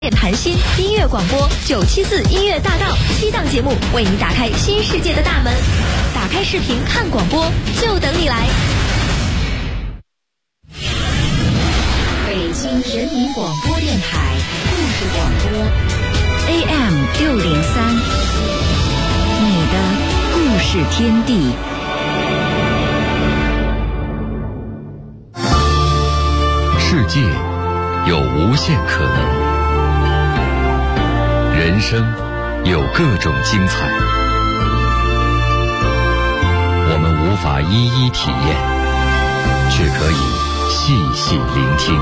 北京人民广播电台故事广播 AM603，你的故事天地。 世界有无限可能，人生有各种精彩，我们无法一一体验，却可以细细聆听，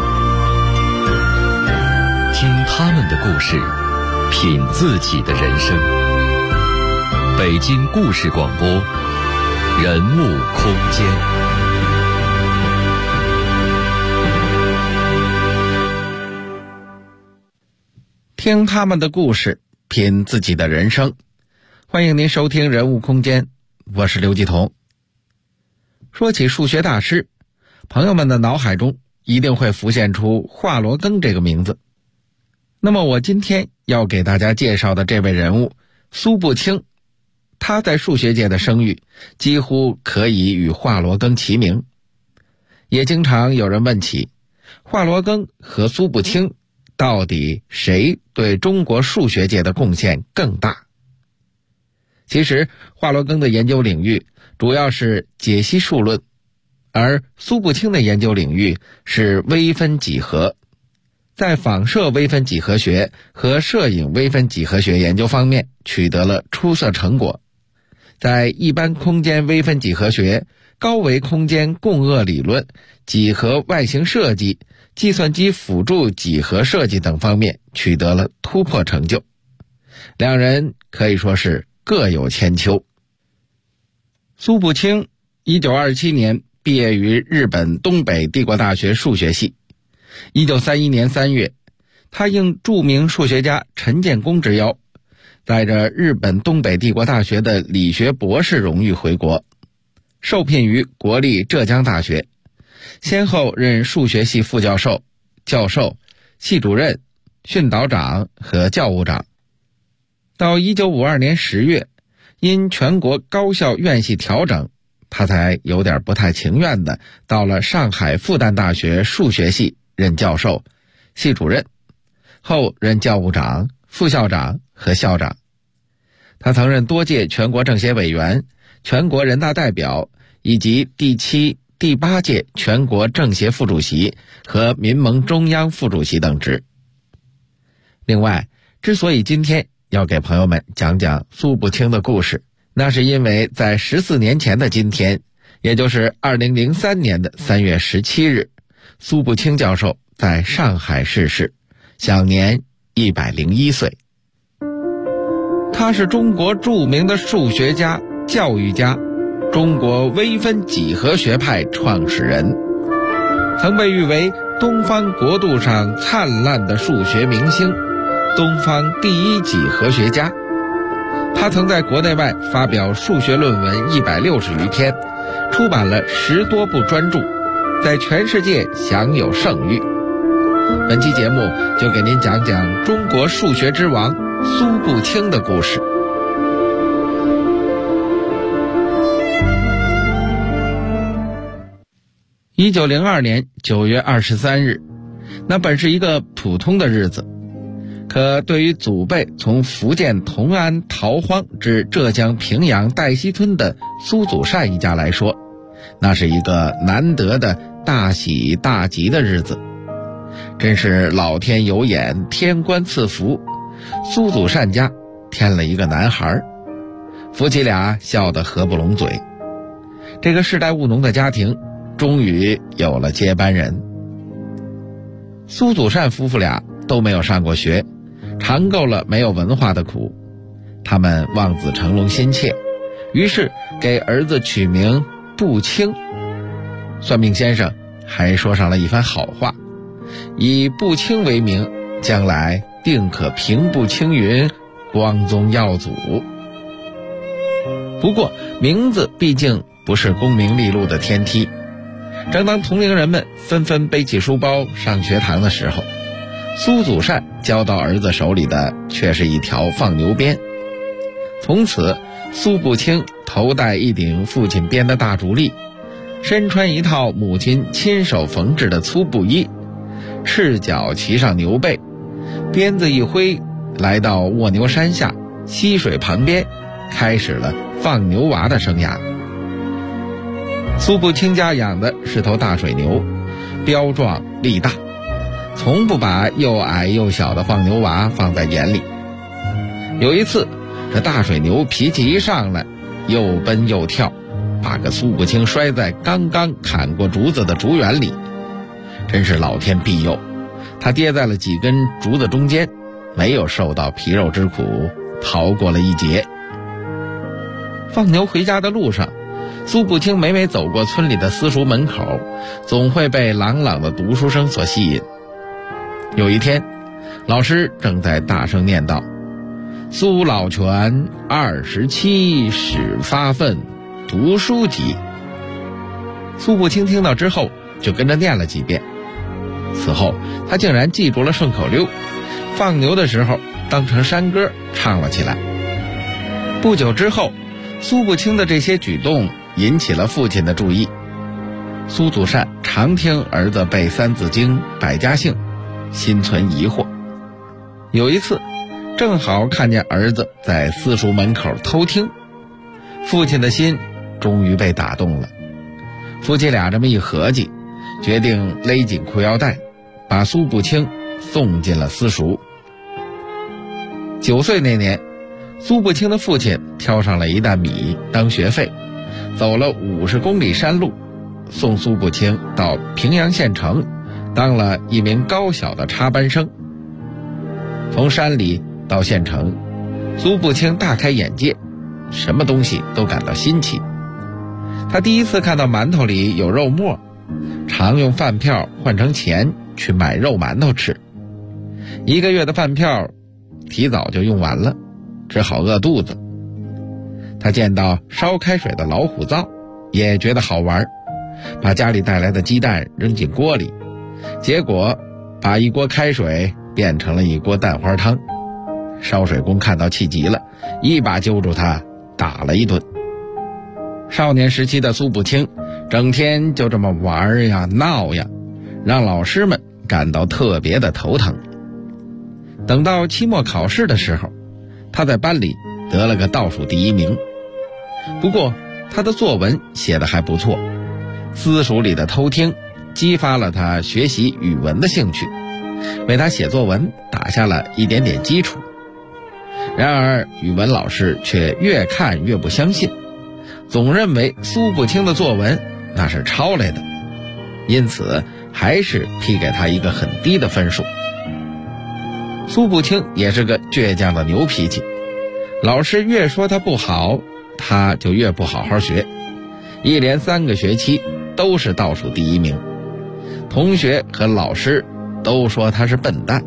听他们的故事，品自己的人生。北京故事广播，人物空间。 听他们的故事，品自己的人生。欢迎您收听人物空间，我是刘继彤。说起数学大师，朋友们的脑海中一定会浮现出华罗庚这个名字。那么我今天要给大家介绍的这位人物苏步青，他在数学界的声誉几乎可以与华罗庚齐名。也经常有人问起华罗庚和苏步青到底谁对中国数学界的贡献更大？其实华罗庚的研究领域主要是解析数论，而苏步青的研究领域是微分几何，在仿射微分几何学和摄影微分几何学研究方面取得了出色成果。在一般空间微分几何学、高维空间共轭理论、几何外形设计、计算机辅助几何设计等方面取得了突破成就，两人可以说是各有千秋。苏步青1927年毕业于日本东北帝国大学数学系。1931年3月，他应著名数学家陈建功之邀，带着日本东北帝国大学的理学博士荣誉回国，受聘于国立浙江大学，先后任数学系副教授、教授、系主任、训导长和教务长。到1952年10月，因全国高校院系调整，他才有点不太情愿的到了上海复旦大学数学系任教授、系主任，后任教务长、副校长和校长。他曾任多届全国政协委员、全国人大代表以及第7、第8届全国政协副主席和民盟中央副主席等职。另外，之所以今天要给朋友们讲讲苏步青的故事，那是因为在14年前的今天，也就是2003年的3月17日，苏步青教授在上海逝世，享年101岁。他是中国著名的数学家、教育家，中国微分几何学派创始人，曾被誉为东方国度上灿烂的数学明星，东方第一几何学家。他曾在国内外发表数学论文160余篇，出版了10多部专著，在全世界享有盛誉。本期节目就给您讲讲中国数学之王苏步青的故事。1902年9月23日，那本是一个普通的日子，可对于祖辈从福建同安逃荒至浙江平阳戴溪村的苏祖善一家来说，那是一个难得的大喜大吉的日子。真是老天有眼，天官赐福，苏祖善家添了一个男孩，夫妻俩笑得合不拢嘴。这个世代务农的家庭终于有了接班人。苏祖善夫妇俩都没有上过学，尝够了没有文化的苦，他们望子成龙心切，于是给儿子取名步青。算命先生还说上了一番好话，以步青为名，将来定可平步青云，光宗耀祖。不过名字毕竟不是功名利禄的天梯，正当同龄人们纷纷背起书包上学堂的时候， 苏祖善交到儿子手里的却是一条放牛鞭。从此，苏步青头戴一顶父亲编的大竹笠，身穿一套母亲亲手缝制的粗布衣，赤脚骑上牛背，鞭子一挥，来到卧牛山下溪水旁边，开始了放牛娃的生涯。苏步青家养的是头大水牛，膘壮力大，从不把又矮又小的放牛娃放在眼里。有一次，这大水牛脾气一上来，又奔又跳，把个苏步青摔在刚刚砍过竹子的竹园里。真是老天庇佑，他跌在了几根竹子中间，没有受到皮肉之苦，逃过了一劫。放牛回家的路上，苏步青每走过村里的私塾门口，总会被朗朗的读书声所吸引。有一天，老师正在大声念叨：苏老泉27始发愤，读书籍。苏步青听到之后，就跟着念了几遍。此后，他竟然记住了顺口溜，放牛的时候当成山歌唱了起来。不久之后，苏步青的这些举动引起了父亲的注意。苏祖善常听儿子背《三字经》《百家姓》，心存疑惑。有一次，正好看见儿子在私塾门口偷听，父亲的心终于被打动了。夫妻俩这么一合计，决定勒紧裤腰带，把苏步青送进了私塾。9岁那年，苏步青的父亲挑上了一担米当学费，走了50公里山路，送苏步青到平阳县城，当了一名高小的插班生。从山里到县城，苏步青大开眼界，什么东西都感到新奇。他第一次看到馒头里有肉末，常用饭票换成钱去买肉馒头吃。1个月的饭票提早就用完了，只好饿肚子。他见到烧开水的老虎灶，也觉得好玩，把家里带来的鸡蛋扔进锅里，结果把一锅开水变成了一锅蛋花汤。烧水工看到气急了，一把揪住他打了一顿。少年时期的苏步青整天就这么玩呀闹呀，让老师们感到特别的头疼。等到期末考试的时候，他在班里得了个倒数第1名。不过他的作文写得还不错，私塾里的偷听激发了他学习语文的兴趣，为他写作文打下了一点点基础。然而语文老师却越看越不相信，总认为苏步青的作文那是抄来的，因此还是批给他一个很低的分数。苏步青也是个倔强的牛脾气，老师越说他不好，他就越不好好学，一连3个学期都是倒数第1名。同学和老师都说他是笨蛋。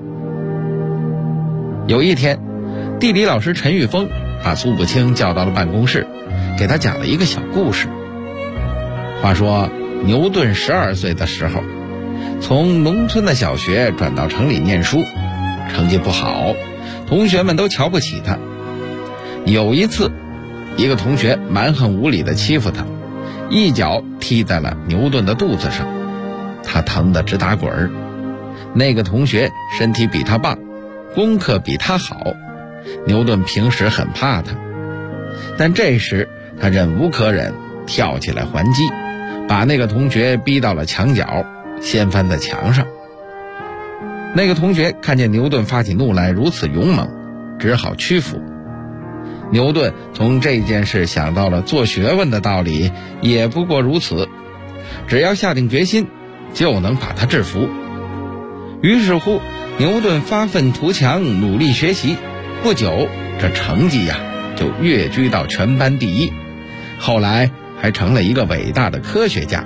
有一天，地理老师陈玉峰把苏步青叫到了办公室，给他讲了一个小故事。话说牛顿12岁的时候，从农村的小学转到城里念书，成绩不好，同学们都瞧不起他。有一次，一个同学蛮横无理地欺负他，一脚踢在了牛顿的肚子上，他疼得直打滚儿。那个同学身体比他棒，功课比他好，牛顿平时很怕他，但这时他忍无可忍，跳起来还击，把那个同学逼到了墙角，掀翻在墙上。那个同学看见牛顿发起怒来如此勇猛，只好屈服。牛顿从这件事想到了做学问的道理，也不过如此，只要下定决心，就能把他制服。于是乎，牛顿发愤图强，努力学习，不久这成绩就跃居到全班第1，后来还成了一个伟大的科学家。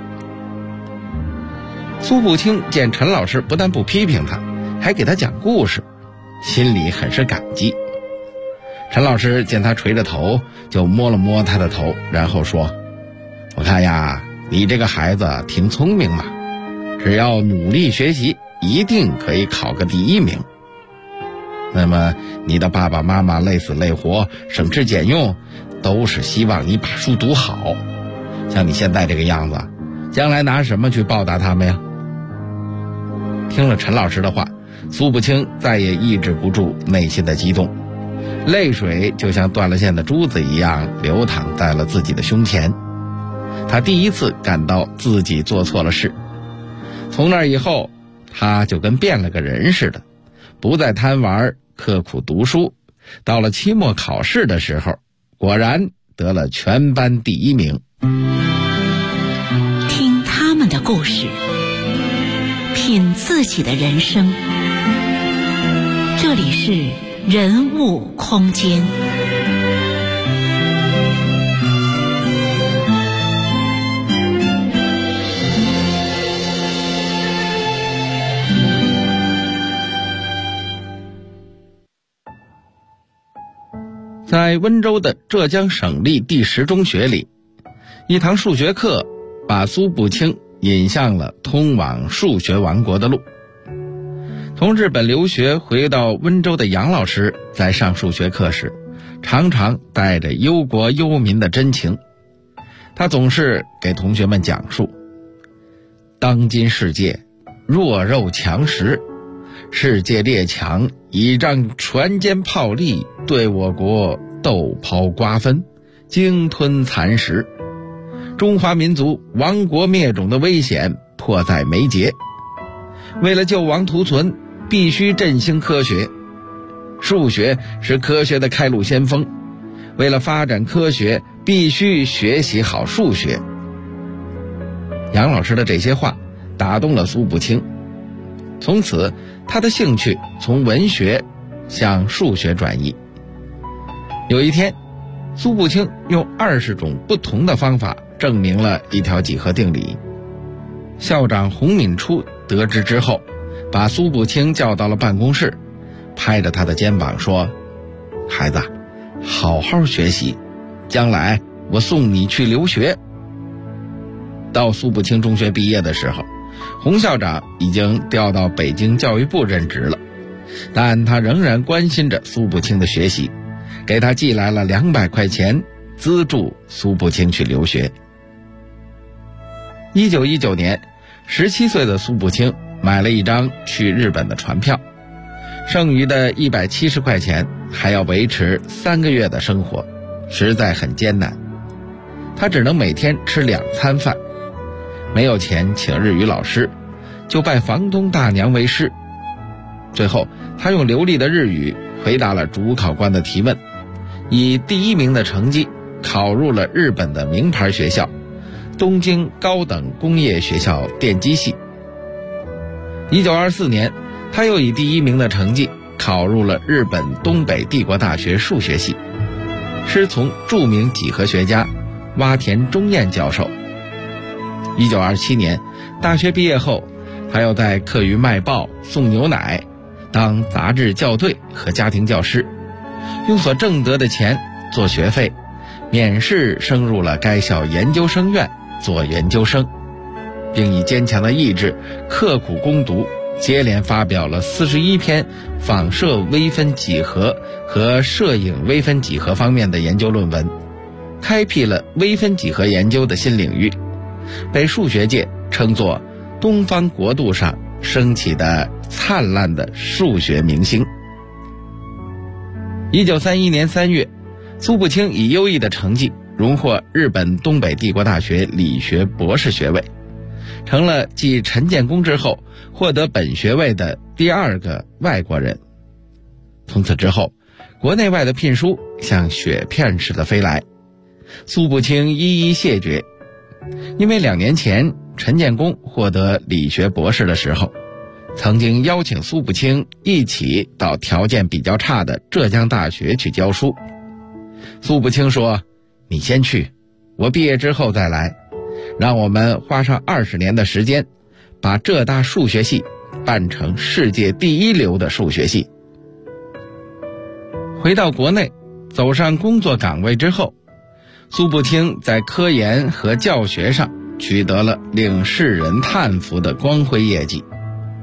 苏步青见陈老师不但不批评他，还给他讲故事，心里很是感激。陈老师见他垂着头，就摸了摸他的头，然后说：我看你这个孩子挺聪明嘛，只要努力学习， 一定可以考个第1名。那么你的爸爸妈妈累死累活，省吃俭用，都是希望你把书读好。像你现在这个样子，将来拿什么去报答他们呀？听了陈老师的话，苏步青再也抑制不住内心的激动，泪水就像断了线的珠子一样流淌在了自己的胸前。他第一次感到自己做错了事，从那以后他就跟变了个人似的，不再贪玩，刻苦读书。到了期末考试的时候，果然得了全班第1名。 听他们的故事，品自己的人生。这里是人物空间。 在温州的浙江省立第10中学里，一堂数学课把苏步青引向了通往数学王国的路。从日本留学回到温州的杨老师在上数学课时，常常带着忧国忧民的真情。他总是给同学们讲述，当今世界弱肉强食，世界列强倚仗船坚炮利，对我国斗抛瓜分，鲸吞蚕食，中华民族亡国灭种的危险迫在眉睫。为了救亡图存，必须振兴科学，数学是科学的开路先锋，为了发展科学，必须学习好数学。杨老师的这些话打动了苏步青，从此他的兴趣从文学向数学转移。有一天，苏步青用20种不同的方法证明了一条几何定理。校长洪敏初得知之后，把苏步青叫到了办公室，拍着他的肩膀说，孩子，好好学习，将来我送你去留学。到苏步青中学毕业的时候，洪校长已经调到北京教育部任职了，但他仍然关心着苏步青的学习，给他寄来了200块钱，资助苏步青去留学。1919年，17岁的苏步青买了一张去日本的船票，剩余的170块钱还要维持3个月的生活，实在很艰难。他只能每天吃2餐饭，没有钱请日语老师，就拜房东大娘为师。最后他用流利的日语回答了主考官的提问，以第1名的成绩考入了日本的名牌学校东京高等工业学校电机系。1924年，他又以第1名的成绩考入了日本东北帝国大学数学系，师从著名几何学家洼田忠彦教授。1927年，大学毕业后，他又在课余卖报送牛奶，当杂志校对和家庭教师，用所挣得的钱做学费，免试升入了该校研究生院做研究生，并以坚强的意志刻苦攻读，接连发表了41篇仿射微分几何和摄影微分几何方面的研究论文，开辟了微分几何研究的新领域，被数学界称作东方国度上升起的灿烂的数学明星。1931年3月，苏步青以优异的成绩荣获日本东北帝国大学理学博士学位，成了继陈建功之后获得本学位的第2个外国人。从此之后，国内外的聘书像雪片似的飞来，苏步青一一谢绝。因为2年前陈建功获得理学博士的时候，曾经邀请苏步青一起到条件比较差的浙江大学去教书。苏步青说，你先去，我毕业之后再来，让我们花上20年的时间，把浙大数学系办成世界第1流的数学系。回到国内，走上工作岗位之后，苏步青在科研和教学上取得了令世人叹服的光辉业绩。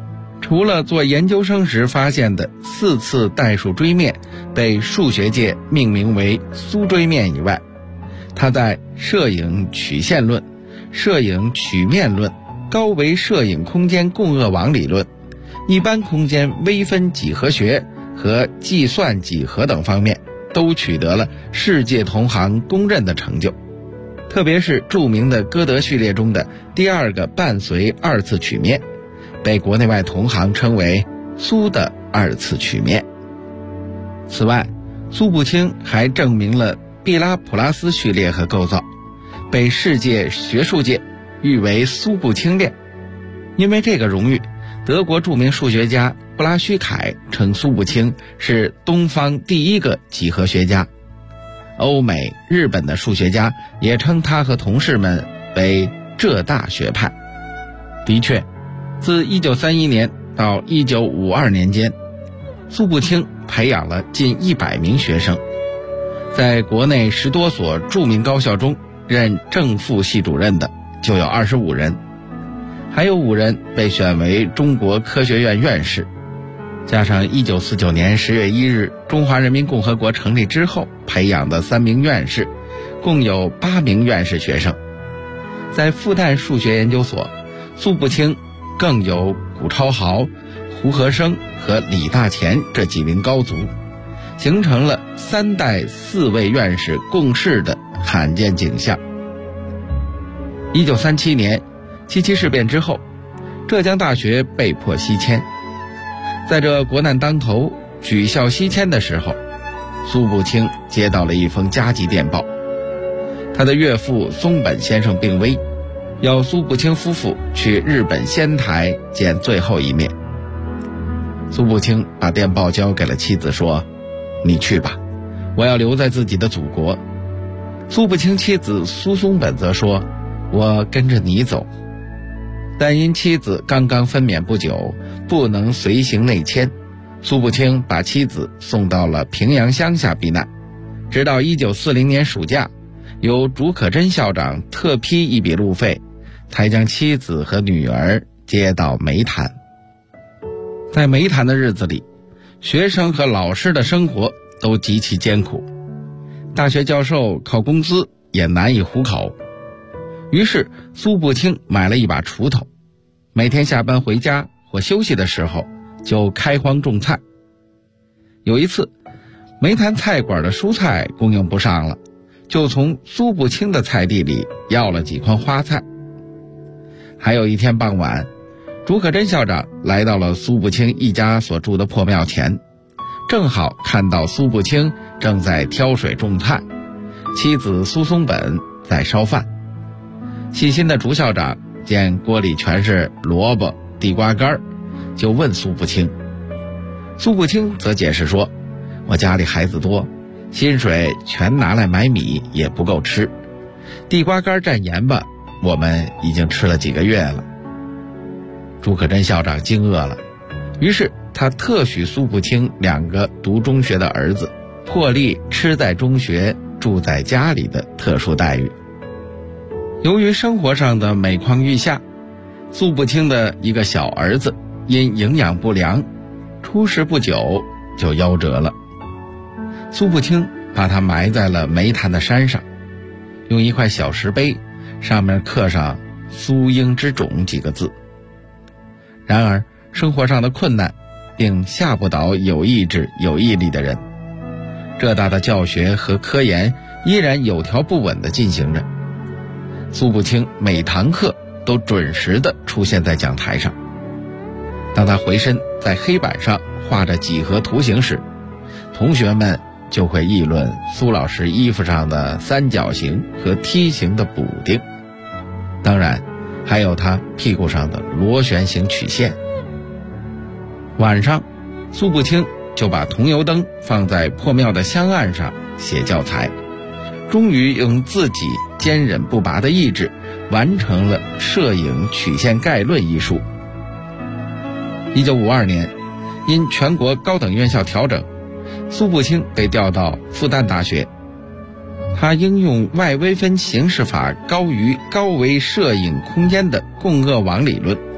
除了做研究生时发现的4次代数锥面被数学界命名为苏锥面以外，他在摄影曲线论、摄影曲面论、高维摄影空间共轭网理论、一般空间微分几何学和计算几何等方面都取得了世界同行公认的成就，特别是著名的歌德序列中的第2个伴随2次曲面，被国内外同行称为苏的2次曲面。此外，苏步青还证明了毕拉普拉斯序列和构造，被世界学术界誉为苏步青链。因为这个荣誉，德国著名数学家布拉须凯称苏步青是东方第1个几何学家，欧美、日本的数学家也称他和同事们为浙大学派。的确，自1931年到1952年间，苏步青培养了近100名学生，在国内10多所著名高校中任正副系主任的就有25人，还有5人被选为中国科学院院士，加上1949年10月1日中华人民共和国成立之后培养的3名院士，共有8名院士学生。在复旦数学研究所，苏步青更有谷超豪、胡和生和李大乾这几名高足，形成了3代4位院士共事的罕见景象。1937年77事变之后，浙江大学被迫西迁。在这国难当头举校西迁的时候，苏步青接到了一封加急电报，他的岳父松本先生病危，要苏步青夫妇去日本仙台见最后一面。苏步青把电报交给了妻子，说：“你去吧，我要留在自己的祖国。”苏步青妻子苏松本则说：“我跟着你走。”但因妻子刚刚分娩不久，不能随行内迁，苏步青把妻子送到了平阳乡下避难，直到1940年暑假，由竺可桢校长特批一笔路费，才将妻子和女儿接到梅潭。在梅潭的日子里，学生和老师的生活都极其艰苦，大学教授靠工资也难以糊口。于是苏步青买了一把锄头，每天下班回家或休息的时候就开荒种菜。有一次，梅潭菜馆的蔬菜供应不上了，就从苏步青的菜地里要了几筐花菜。还有一天傍晚，竺可桢校长来到了苏步青一家所住的破庙前，正好看到苏步青正在挑水种菜，妻子苏松本在烧饭。细心的竺校长见锅里全是萝卜、地瓜干，就问苏步青。苏步青则解释说：“我家里孩子多，薪水全拿来买米也不够吃，地瓜干蘸盐吧，我们已经吃了几个月了。”竺可桢校长惊愕了，于是他特许苏步青2个读中学的儿子破例吃在中学、住在家里的特殊待遇。由于生活上的每况愈下，苏步青的一个小儿子因营养不良，出世不久就夭折了。苏步青把他埋在了梅潭的山上，用一块小石碑，上面刻上“苏英之种”几个字。然而生活上的困难并吓不倒有意志有毅力的人，浙大的教学和科研依然有条不紊地进行着。苏步青每堂课都准时地出现在讲台上，当他回身在黑板上画着几何图形时，同学们就会议论苏老师衣服上的三角形和梯形的补丁，当然还有他屁股上的螺旋形曲线。晚上，苏步青就把桐油灯放在破庙的香案上写教材，终于用自己坚忍不拔的意志完成了《摄影曲线概论》一书。1952年，因全国高等院校调整，苏步青被调到复旦大学。他应用外微分形式法高于高维摄影空间的共轭网理论，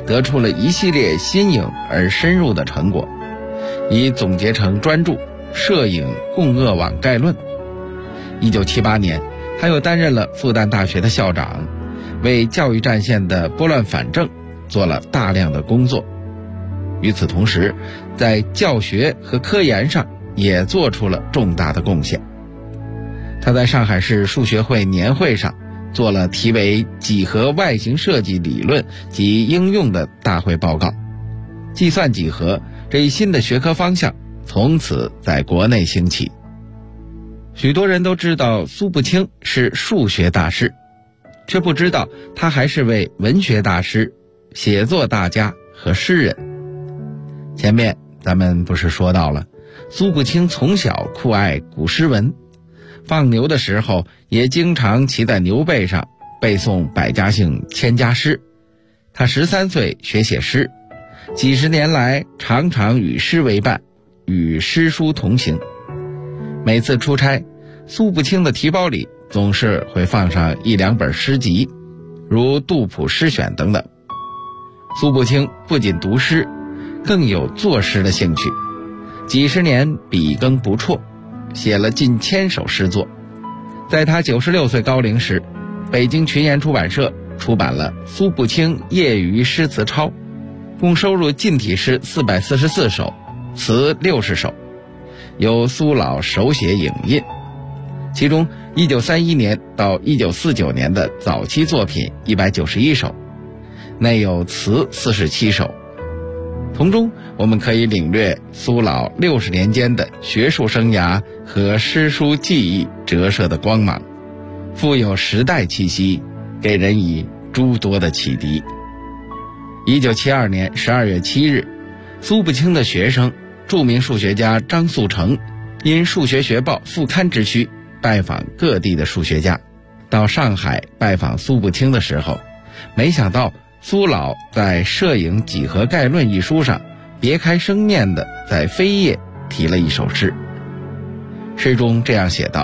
得出了一系列新颖而深入的成果，已总结成专著《摄影共轭网概论》。1978年，他又担任了复旦大学的校长，为教育战线的拨乱反正做了大量的工作。与此同时，在教学和科研上也做出了重大的贡献。他在上海市数学会年会上做了题为几何外形设计理论及应用的大会报告，计算几何这一新的学科方向从此在国内兴起。许多人都知道苏步青是数学大师，却不知道他还是位文学大师、写作大家和诗人。前面咱们不是说到了，苏步青从小酷爱古诗文，放牛的时候也经常骑在牛背上背诵百家姓千家诗。他13岁学写诗，几十年来常常与诗为伴，与诗书同行。每次出差，苏步青的提包里总是会放上1、2本诗集，如杜甫诗选等等。苏步青不仅读诗，更有作诗的兴趣，几十年笔耕不辍，写了近1000首诗作。在他96岁高龄时，北京群言出版社出版了《苏步青业余诗词抄》，共收录近体诗444首，词60首，由苏老手写影印。其中1931年到1949年的早期作品191首，内有词47首。从中我们可以领略苏老60年间的学术生涯和诗书技艺折射的光芒，富有时代气息，给人以诸多的启迪。1972年12月7日，苏步青的学生著名数学家张素成因数学学报副刊之需，拜访各地的数学家。到上海拜访苏步青的时候，没想到苏老在《摄影几何概论》一书上别开生面地在扉页提了一首诗。诗中这样写道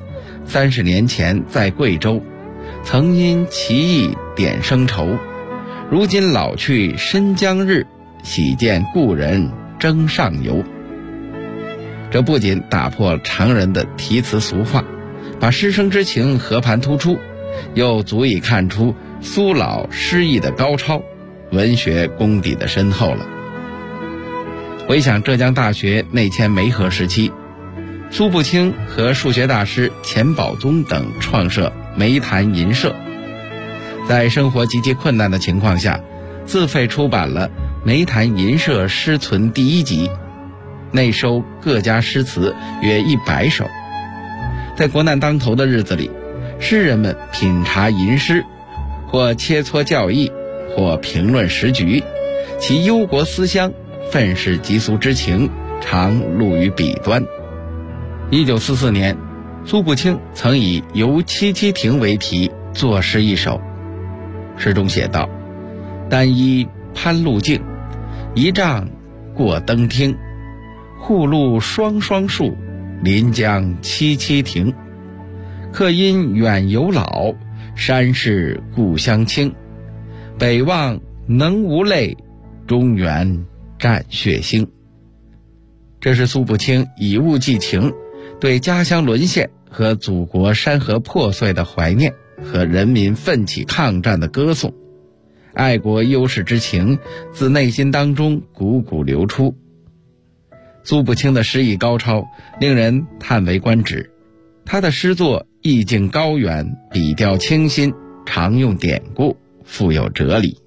：30年前在贵州，曾因奇异点生愁，如今老去申江日，喜见故人争上游。这不仅打破常人的题词俗话，把师生之情和盘突出，又足以看出苏老诗意的高超，文学功底的深厚了。回想浙江大学内迁梅河时期，苏步青和数学大师钱宝宗等创设梅坛银社，在生活极其困难的情况下，自费出版了梅坛银社诗存第1集，内收各家诗词约100首。在国难当头的日子里，诗人们品茶吟诗，或切磋教义，或评论时局，其忧国思乡、愤世嫉俗之情常露于笔端。1944年，苏步青曾以游七七亭为题作诗一首，诗中写道：单衣攀路径，一丈过登汀，户路双双树，临江七七亭。客因远游老，山势故乡清。北望能无泪，中原战血腥。这是苏步青以物寄情，对家乡沦陷和祖国山河破碎的怀念和人民奋起抗战的歌颂，爱国忧世之情自内心当中汩汩流出。苏步青的诗意高超，令人叹为观止。他的诗作意境高远，笔调清新，常用典故，富有哲理。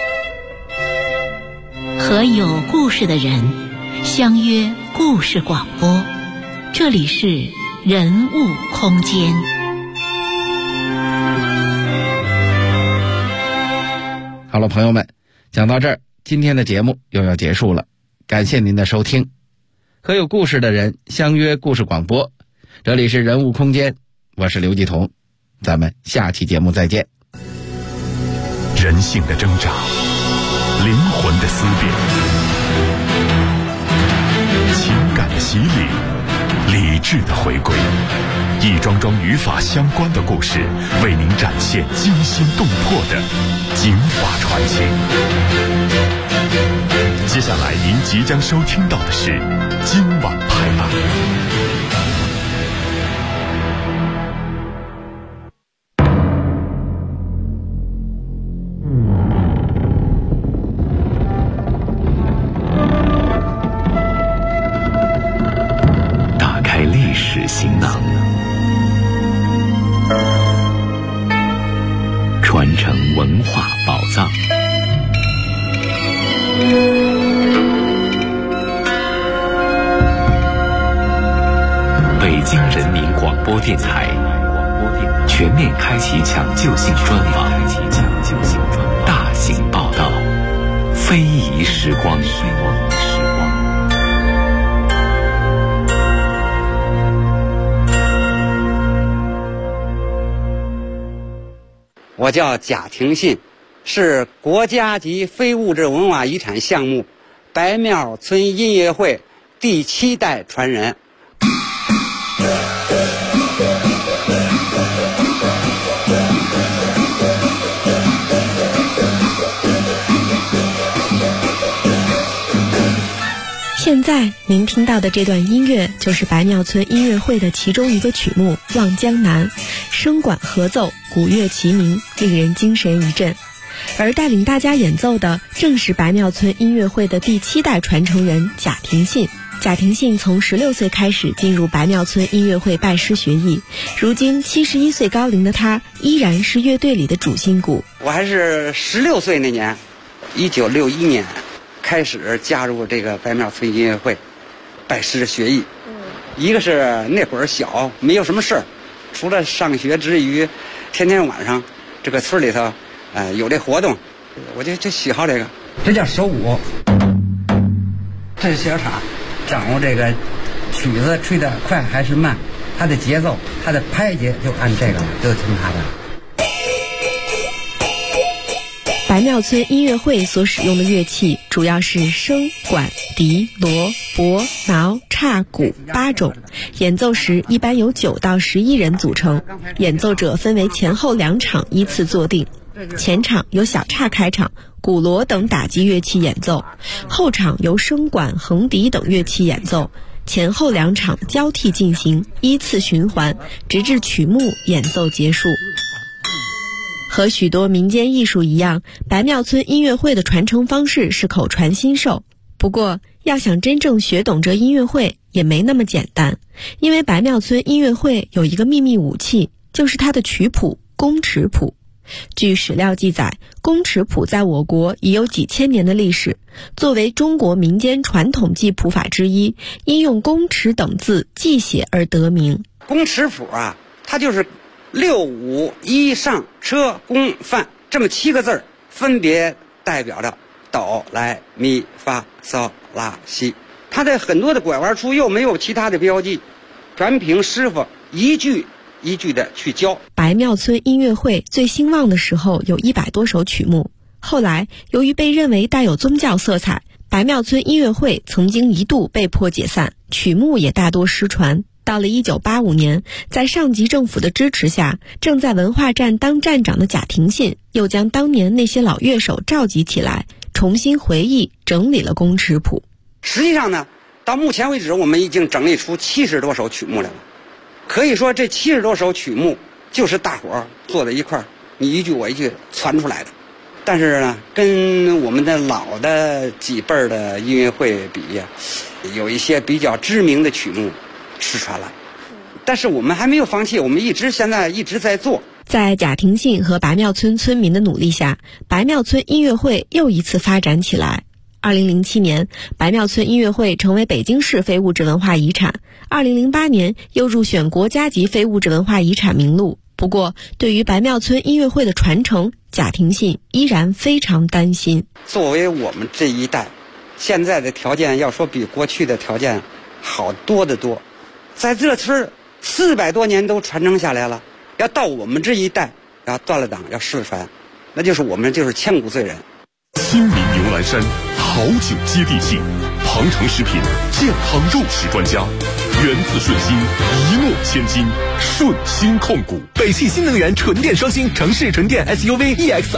和有故事的人相约故事广播，这里是人物空间。 好了，朋友们，讲到这儿，今天的节目又要结束了，感谢您的收听。和有故事的人相约故事广播，这里是人物空间，我是刘继彤，咱们下期节目再见。 人性的挣扎，灵魂的思辨，情感的洗礼，理理智的回归。一桩桩与法相关的故事，为您展现惊心动魄的警法传奇。接下来您即将收听到的是今晚拍案。打开历史行囊，传承文化宝藏。北京人民广播电台全面开启抢救性专访，大型报道，非遗时光。 我叫贾廷信，是国家级非物质文化遗产项目白庙村音乐会第7代传人。 现在您听到的这段音乐就是白庙村音乐会的其中一个曲目《望江南》，声管合奏，鼓乐齐鸣，令人精神一振。而带领大家演奏的正是白庙村音乐会的第7代传承人贾廷信。贾廷信从16岁开始进入白庙村音乐会拜师学艺，如今71岁高龄的他依然是乐队里的主心骨。 我还是16岁那年，1961年开始加入这个白庙村音乐会，拜师学艺。一个是那会儿小，没有什么事儿，除了上学之余，天天晚上这个村里头，有这活动，我就喜好这个。这叫手鼓，这是小叉，掌握这个曲子吹得快还是慢，它的节奏，它的拍节就按这个，就听它的。 白庙村音乐会所使用的乐器主要是笙、管、笛、锣、钹、挠、叉、鼓8种，演奏时一般由9到11人组成，演奏者分为前后2场依次坐定，前场由小叉开场，鼓锣等打击乐器演奏，后场由笙管、横笛等乐器演奏，前后2场交替进行，依次循环，直至曲目演奏结束。和许多民间艺术一样，白庙村音乐会的传承方式是口传心授。不过，要想真正学懂这音乐会也没那么简单，因为白庙村音乐会有一个秘密武器，就是它的曲谱宫尺谱。据史料记载，宫尺谱在我国已有几千年的历史，作为中国民间传统记谱法之一，因用宫尺等字记写而得名。 宫尺谱啊，它就是6、5、1上车宫范这么7个字，分别代表着哆来咪发嗦拉西。它的很多的拐弯处又没有其他的标记，全凭师傅一句一句的去教。 白庙村音乐会最兴旺的时候有100多首曲目，后来由于被认为带有宗教色彩，白庙村音乐会曾经一度被迫解散，曲目也大多失传。到了1985年，在上级政府的支持下，正在文化站当站长的贾廷信又将当年那些老乐手召集起来，重新回忆整理了宫尺谱。 实际上呢，到目前为止我们已经整理出70多首曲目来了。可以说这70多首曲目就是大伙儿坐在一块儿，你一句我一句传出来的。但是呢，跟我们的老的几辈儿的音乐会比呀，有一些比较知名的曲目失传了，但是我们还没有放弃，我们现在一直在做。 在贾廷信和白庙村村民的努力下，白庙村音乐会又一次发展起来。2007年，白庙村音乐会成为北京市非物质文化遗产，2008年又入选国家级非物质文化遗产名录。不过，对于白庙村音乐会的传承，贾廷信依然非常担心。 作为我们这一代，现在的条件要说比过去的条件好多得多。在这村400多年都传承下来了，要到我们这一代要断了档要失传，那就是我们就是千古罪人。 亲民牛栏山好酒接地气， 庞城食品健康肉食专家，源自顺心，一诺千金，顺心控股。 北汽新能源纯电双星城市纯电 SUV EX